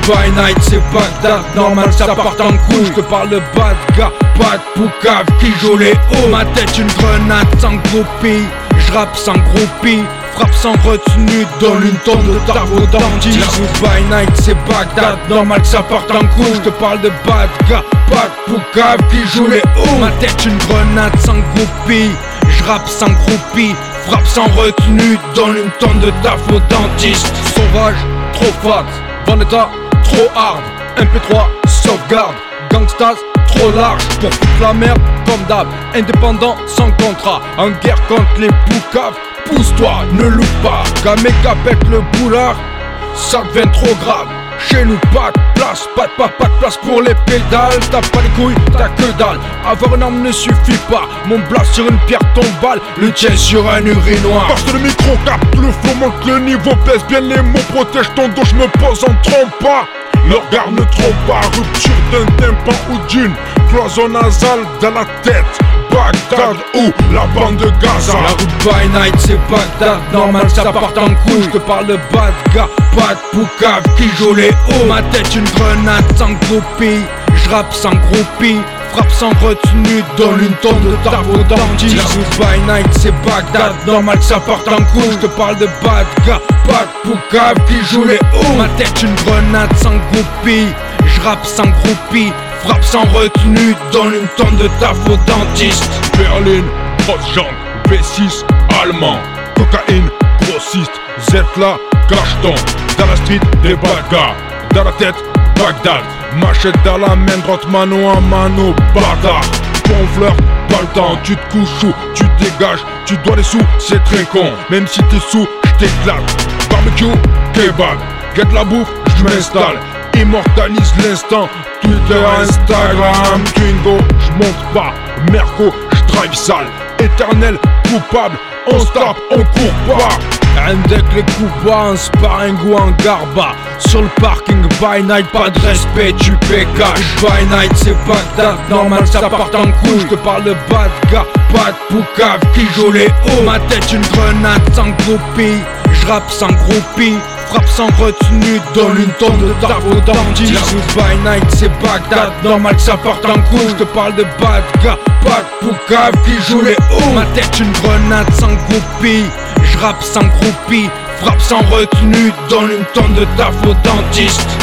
by night, c'est Bagdad, normal ça part en couille. Je te parle de bad gars, pas de poucave qui joue les hauts. Ma tête une grenade sans groupie, j'rappe sans groupie, frappe sans retenue, donne une tonne de tarot dentiste. La route by night, c'est Bagdad, normal que ça parte en couille. Je te parle de bad gars, pas de poucave qui joue les hauts. Ma tête une grenade sans groupie, j'rappe sans groupie, frappe sans retenue, donne une tonne de taf au dentiste. Sauvage, trop fat, Vendetta, trop hard, MP3, sauvegarde, gangstas, trop large pour foutre la merde comme d'hab. Indépendant sans contrat, en guerre contre les boucaves. Pousse-toi, ne loupe pas, Kameka pète le boulard, ça devient trop grave. Chez nous pas de place, pas de place pour les pédales. T'as pas les couilles, t'as que dalle. Avoir une arme ne suffit pas. Mon blast sur une pierre tombale, le tien sur un urinoir. Parce que le micro capte le flow, monte le niveau, baisse bien les mots, protège ton dos, je me pose en trompe pas. Le regard ne trompe pas, rupture d'un tympan ou d'une cloison nasale dans la tête. Bagdad ou la bande de Gaza. La route by night, c'est Bagdad, normal ça part en couille. Je te parle de bad gars, pas de poucave qui joue les hauts. Ma tête une grenade sans groupie, j'rappe sans groupie, frappe sans retenue, donne une tonne de tarot dentiste. La route by night, c'est Bagdad, normal que ça parte en couille. Je te parle de bad gars, pas de poucave qui joue les hauts. Ma tête une grenade sans groupie, j'rappe sans groupie, frappe sans retenue, donne une tonne de taf au dentiste. Berlin, grosse jambe, V6, allemand, cocaïne, grossiste, Zetla, cacheton, dans la street des bad gars, dans la tête, Bagdad, machette dans la main droite, mano à mano, bâtard. Bon flirt, pas le temps, tu te couches ou tu dégages, tu dois les sous, c'est très con, même si t'es sous, j't'éclate. Barbecue, kebab, get la bouffe, j'm'installe, immortalise l'instant. Twitter, Instagram, Twingo, j'monte pas, Merco, j'drive sale, éternel coupable, on se tape, on court pas. Avec les coups bas, en sparring ou en garba. Sur le parking by night, pas de respect, tu paies cash. By night, c'est Bagdad, normal ça part en couille. Je te parle de bad gars, pas de poucave qui joue les hauts. Ma tête une grenade sans groupie, j'rappe sans groupie, frappe sans retenue, donne une tonne de tarot dentiste. La route by night, c'est Bagdad, normal que ça parte en couille. Je te parle de bad gars, pas de poucave qui joue les hauts. Ma tête une grenade sans groupie, j'rappe sans groupie, frappe sans retenue, donne une tonne de taf au dentiste.